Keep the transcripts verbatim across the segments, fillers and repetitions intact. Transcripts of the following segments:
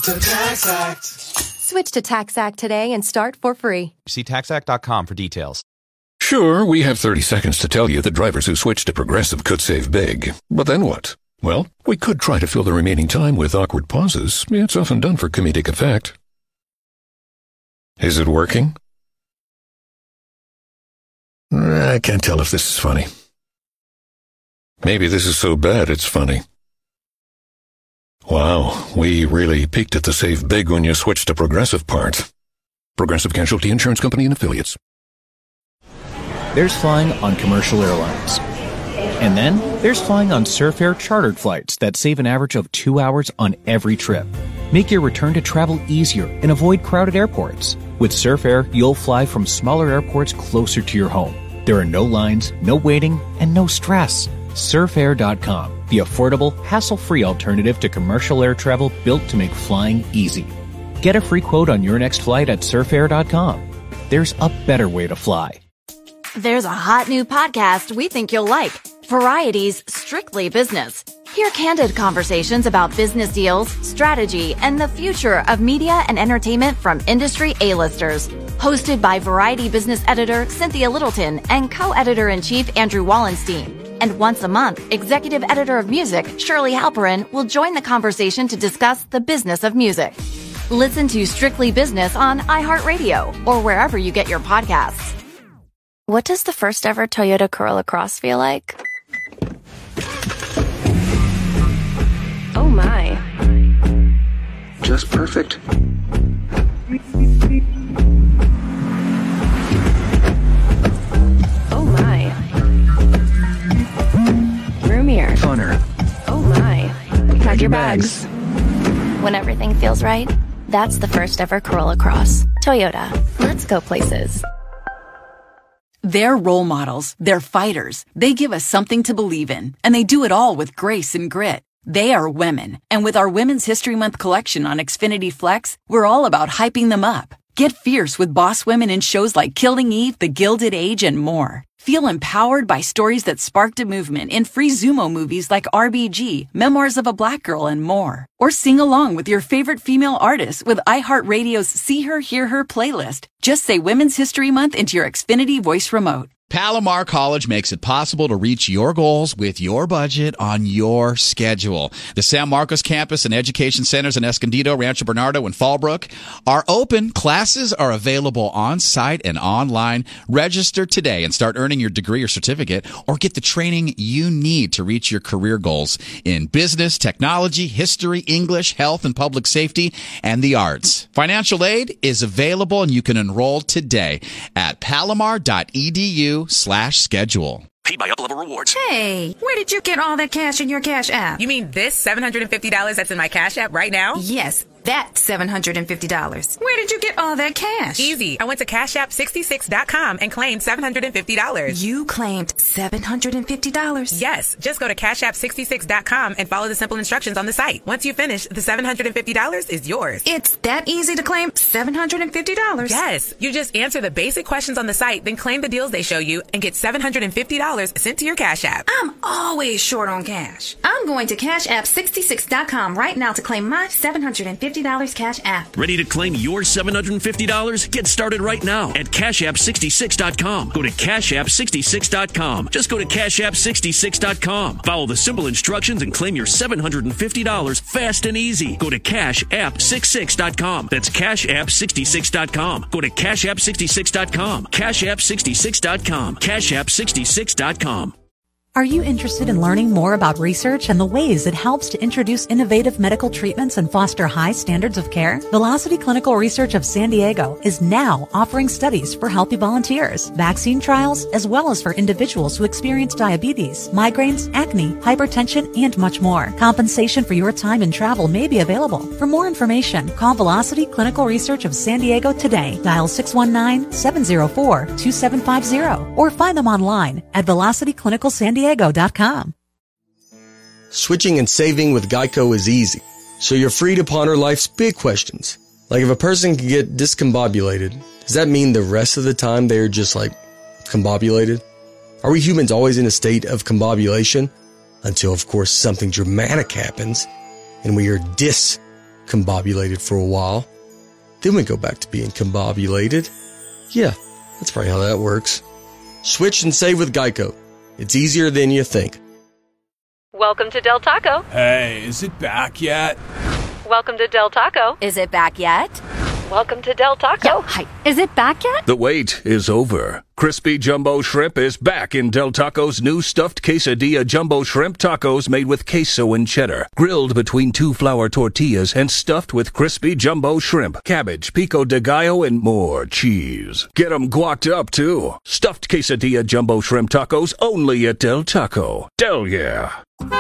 to TaxAct. Switch to TaxAct today and start for free. See tax act dot com for details. Sure, we have thirty seconds to tell you that drivers who switch to Progressive could save big. But then what? Well, we could try to fill the remaining time with awkward pauses. It's often done for comedic effect. Is it working? I can't tell if this is funny. Maybe this is so bad it's funny. Wow, we really peaked at the save big when you switch to Progressive part. Progressive Casualty Insurance Company and Affiliates. There's flying on commercial airlines. And then there's flying on Surf Air chartered flights that save an average of two hours on every trip. Make your return to travel easier and avoid crowded airports. With Surf Air, you'll fly from smaller airports closer to your home. There are no lines, no waiting, and no stress. surf air dot com, the affordable, hassle-free alternative to commercial air travel built to make flying easy. Get a free quote on your next flight at surf air dot com. There's a better way to fly. There's a hot new podcast we think you'll like. Variety's Strictly Business. Hear candid conversations about business deals, strategy, and the future of media and entertainment from industry A-listers. Hosted by Variety business editor Cynthia Littleton and co-editor-in-chief Andrew Wallenstein. And once a month, executive editor of music Shirley Halperin will join the conversation to discuss the business of music. Listen to Strictly Business on iHeartRadio or wherever you get your podcasts. What does the first ever Toyota Corolla Cross feel like? Oh my. Just perfect. Oh my. Roomier. Funner. Oh my. Pack your bags. When everything feels right, that's the first ever Corolla Cross. Toyota. Let's go places. They're role models. They're fighters. They give us something to believe in, and they do it all with grace and grit. They are women, and with our Women's History Month collection on Xfinity Flex, we're all about hyping them up. Get fierce with boss women in shows like Killing Eve, The Gilded Age, and more. Feel empowered by stories that sparked a movement in free Zumo movies like R B G, Memoirs of a Black Girl, and more. Or sing along with your favorite female artists with iHeartRadio's See Her, Hear Her playlist. Just say Women's History Month into your Xfinity voice remote. Palomar College makes it possible to reach your goals with your budget on your schedule. The San Marcos campus and education centers in Escondido, Rancho Bernardo, and Fallbrook are open. Classes are available on-site and online. Register today and start earning your degree or certificate, or get the training you need to reach your career goals in business, technology, history, English, health and public safety, and the arts. Financial aid is available, and you can enroll today at palomar dot e d u slash schedule. Paid by Up-Level Rewards. Hey, where did you get all that cash in your Cash App? You mean this seven hundred fifty dollars that's in my Cash App right now? Yes, that seven hundred fifty dollars. Where did you get all that cash? Easy. I went to cash app sixty-six dot com and claimed seven hundred fifty dollars. You claimed seven hundred fifty dollars? Yes. Just go to cash app sixty-six dot com and follow the simple instructions on the site. Once you finish, the seven hundred fifty dollars is yours. It's that easy to claim seven hundred fifty dollars? Yes. You just answer the basic questions on the site, then claim the deals they show you and get seven hundred fifty dollars sent to your Cash App. I'm always short on cash. I'm going to cash app sixty-six dot com right now to claim my seven hundred fifty dollars Cash App. Ready to claim your seven hundred fifty dollars? Get started right now at cash app sixty-six dot com. Go to cash app sixty-six dot com. Just go to cash app sixty-six dot com. Follow the simple instructions and claim your seven hundred fifty dollars fast and easy. Go to cash app sixty-six dot com. That's cash app sixty-six dot com. Go to cash app sixty-six dot com. cash app sixty-six dot com. cash app sixty-six dot com. Are you interested in learning more about research and the ways it helps to introduce innovative medical treatments and foster high standards of care? Velocity Clinical Research of San Diego is now offering studies for healthy volunteers, vaccine trials, as well as for individuals who experience diabetes, migraines, acne, hypertension, and much more. Compensation for your time and travel may be available. For more information, call Velocity Clinical Research of San Diego today. Dial six one nine, seven zero four, two seven five zero or find them online at velocity clinical san diego dot com. Switching and saving with Geico is easy, so you're free to ponder life's big questions. Like, if a person can get discombobulated, does that mean the rest of the time they're just like combobulated? Are we humans always in a state of combobulation? Until, of course, something dramatic happens and we are dis combobulated for a while. Then we go back to being combobulated. Yeah, that's probably how that works. Switch and save with Geico. It's easier than you think. Welcome to Del Taco. Hey, is it back yet? Welcome to Del Taco. Is it back yet? Welcome to Del Taco. Yo, hi. Is it back yet? The wait is over. Crispy Jumbo Shrimp is back in Del Taco's new stuffed quesadilla jumbo shrimp tacos made with queso and cheddar, grilled between two flour tortillas and stuffed with crispy jumbo shrimp, cabbage, pico de gallo, and more cheese. Get 'em guacced up, too. Stuffed quesadilla jumbo shrimp tacos only at Del Taco. Del yeah.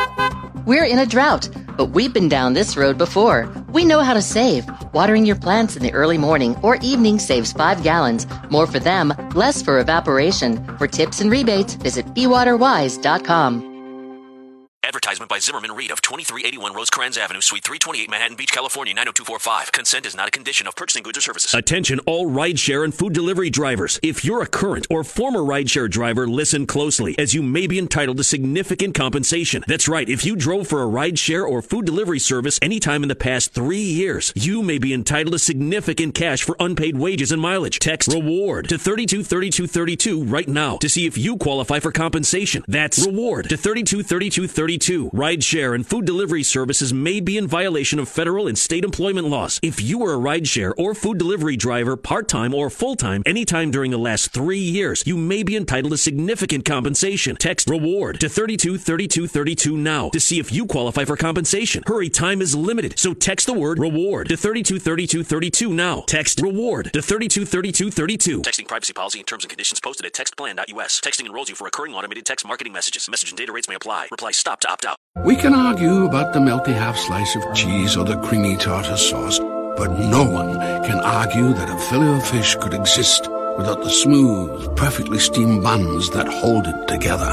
We're in a drought, but we've been down this road before. We know how to save. Watering your plants in the early morning or evening saves five gallons. More for them, less for evaporation. For tips and rebates, visit be water wise dot com. Advertisement by Zimmerman Reed of twenty-three eighty-one Rosecrans Avenue, Suite three twenty-eight, Manhattan Beach, California, nine oh two four five. Consent is not a condition of purchasing goods or services. Attention all rideshare and food delivery drivers. If you're a current or former rideshare driver, listen closely, as you may be entitled to significant compensation. That's right. If you drove for a rideshare or food delivery service anytime in the past three years, you may be entitled to significant cash for unpaid wages and mileage. Text REWARD to thirty-two thirty-two thirty-two right now to see if you qualify for compensation. That's REWARD to thirty-two thirty-two thirty-two. Rideshare and food delivery services may be in violation of federal and state employment laws. If you were a rideshare or food delivery driver, part-time or full-time, anytime during the last three years, you may be entitled to significant compensation. Text REWARD to thirty-two thirty-two thirty-two now to see if you qualify for compensation. Hurry, time is limited, so text the word REWARD to thirty-two thirty-two thirty-two now. Text REWARD to thirty-two thirty-two thirty-two. Texting privacy policy and terms and conditions posted at text plan dot U S. Texting enrolls you for recurring automated text marketing messages. Message and data rates may apply. Reply stop to opt out. We can argue about the melty half slice of cheese or the creamy tartar sauce, but no one can argue that a Filet-O-Fish could exist without the smooth, perfectly steamed buns that hold it together.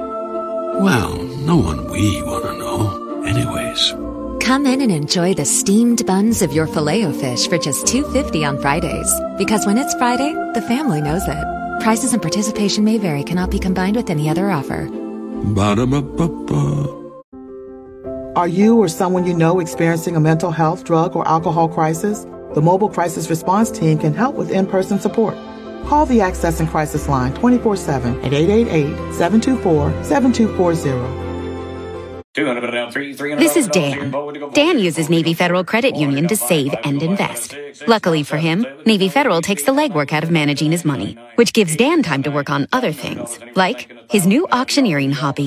Well, no one we want to know. Anyways. Come in and enjoy the steamed buns of your Filet-O-Fish for just two dollars and fifty cents on Fridays. Because when it's Friday, the family knows it. Prices and participation may vary, cannot be combined with any other offer. Ba-da-ba-ba-ba. Are you or someone you know experiencing a mental health, drug, or alcohol crisis? The Mobile Crisis Response Team can help with in-person support. Call the Access and Crisis Line twenty-four seven at eight eight eight, seven two four, seven two four zero. This is Dan. Dan uses Navy Federal Credit Union to save and invest. Luckily for him, Navy Federal takes the legwork out of managing his money, which gives Dan time to work on other things, like his new auctioneering hobby.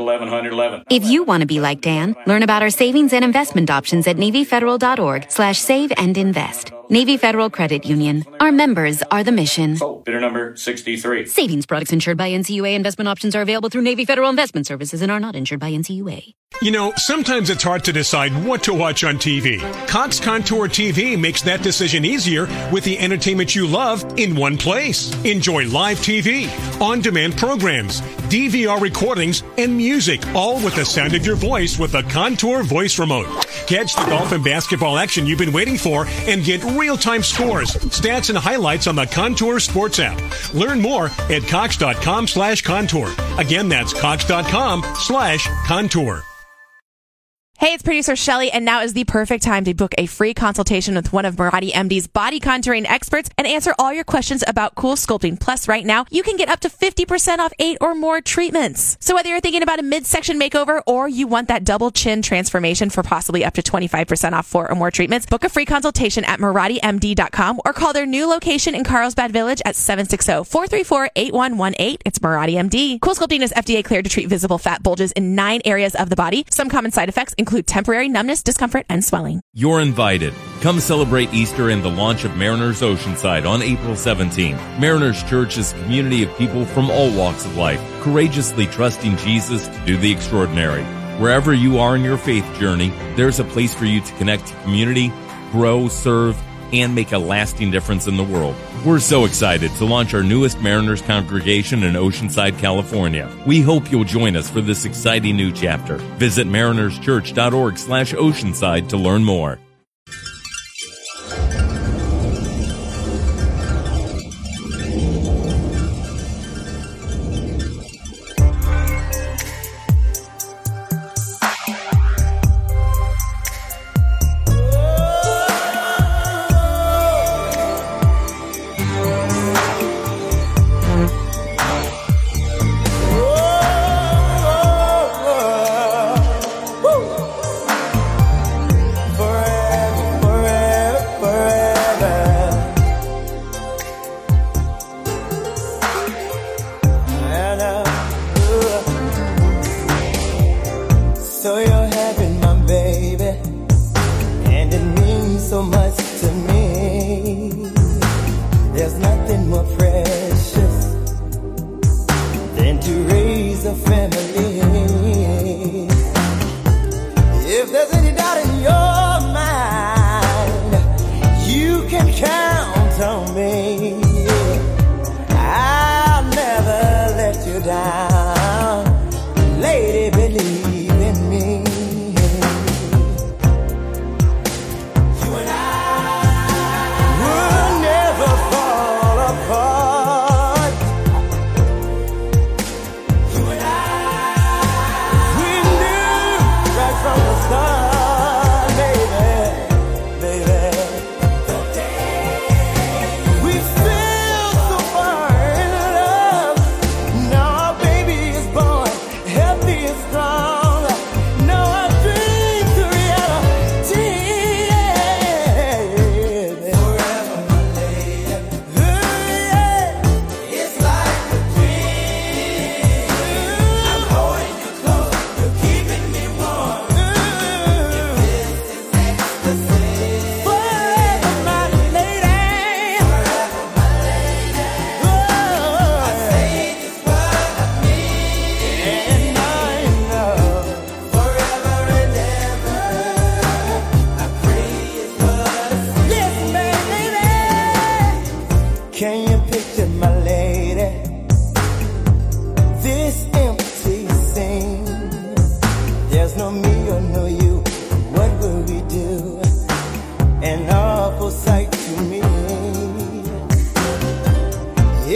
If you want to be like Dan, learn about our savings and investment options at NavyFederal.org slash save and invest. Navy Federal Credit Union. Our members are the mission. Bidder number sixty-three. Savings products insured by N C U A. Investment options are available through Navy Federal Investment Services and are not insured by N C U A. You know, sometimes it's hard to decide what to watch on T V. Cox Contour T V makes that decision easier with the entertainment you love in one place. Enjoy live T V, on-demand programs, D V R recordings, and music, all with the sound of your voice with the Contour voice remote. Catch the golf and basketball action you've been waiting for and get real-time scores, stats, and highlights on the Contour Sports app. Learn more at Cox.com slash Contour. Again, that's Cox.com slash Contour. Hey, it's producer Shelly, and now is the perfect time to book a free consultation with one of Mirati M D's body contouring experts and answer all your questions about cool sculpting. Plus, right now, you can get up to fifty percent off eight or more treatments. So whether you're thinking about a midsection makeover or you want that double chin transformation for possibly up to twenty-five percent off four or more treatments, book a free consultation at Mirati M D dot com or call their new location in Carlsbad Village at seven six zero, four three four, eight one one eight. It's Mirati M D. Cool Sculpting is F D A cleared to treat visible fat bulges in nine areas of the body. Some common side effects include include temporary numbness, discomfort, and swelling. You're invited. Come celebrate Easter and the launch of Mariners Oceanside on April seventeenth. Mariners Church is a community of people from all walks of life, courageously trusting Jesus to do the extraordinary. Wherever you are in your faith journey, there's a place for you to connect to community, grow, serve, and make a lasting difference in the world. We're so excited to launch our newest Mariners congregation in Oceanside, California. We hope you'll join us for this exciting new chapter. Visit marinerschurch.org slash Oceanside to learn more.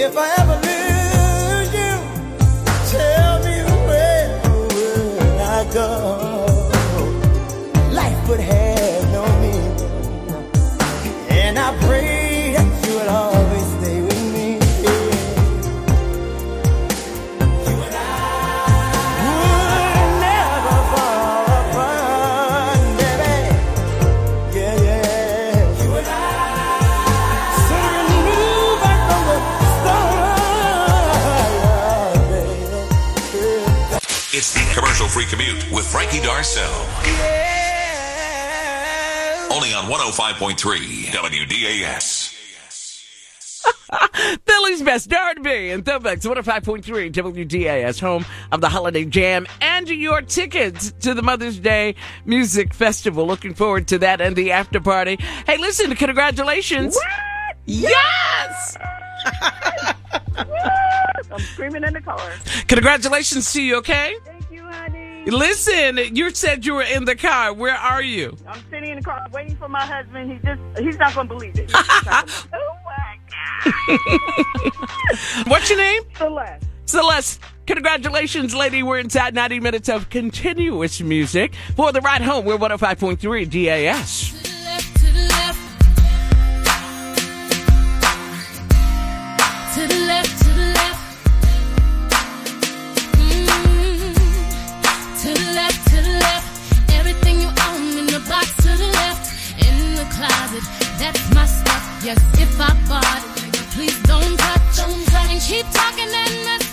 If I ever lose you, tell me where will I go? Life would have no meaning, and I pray that you will always stay with me. You and I would never fall apart, baby. Yeah, yeah. You and I certainly knew back from the start, baby. It's the commercial-free commute with Frankie Darcell. Only on one oh five point three W D A S. Philly's best R and B and throwbacks, one oh five point three W D A S, home of the Holiday Jam and your tickets to the Mother's Day Music Festival. Looking forward to that and the after party. Hey, listen, congratulations. What? Yes! I'm screaming in the car. Congratulations to you, okay? Thank you, honey. Listen, you said you were in the car. Where are you? I'm sitting in the car waiting for my husband. He just, he's not going to believe it. Gonna, oh, my God. What's your name? Celeste. Celeste, congratulations, lady. We're inside ninety minutes of continuous music for the ride home. We're one oh five point three D A S. To the left, to the left. To the left. Mm-hmm. To the left, to the left. Everything you own in the box to the left. In the closet, that's my stuff. Yes, if I bought it, please don't touch. Don't touch. And keep talking and mess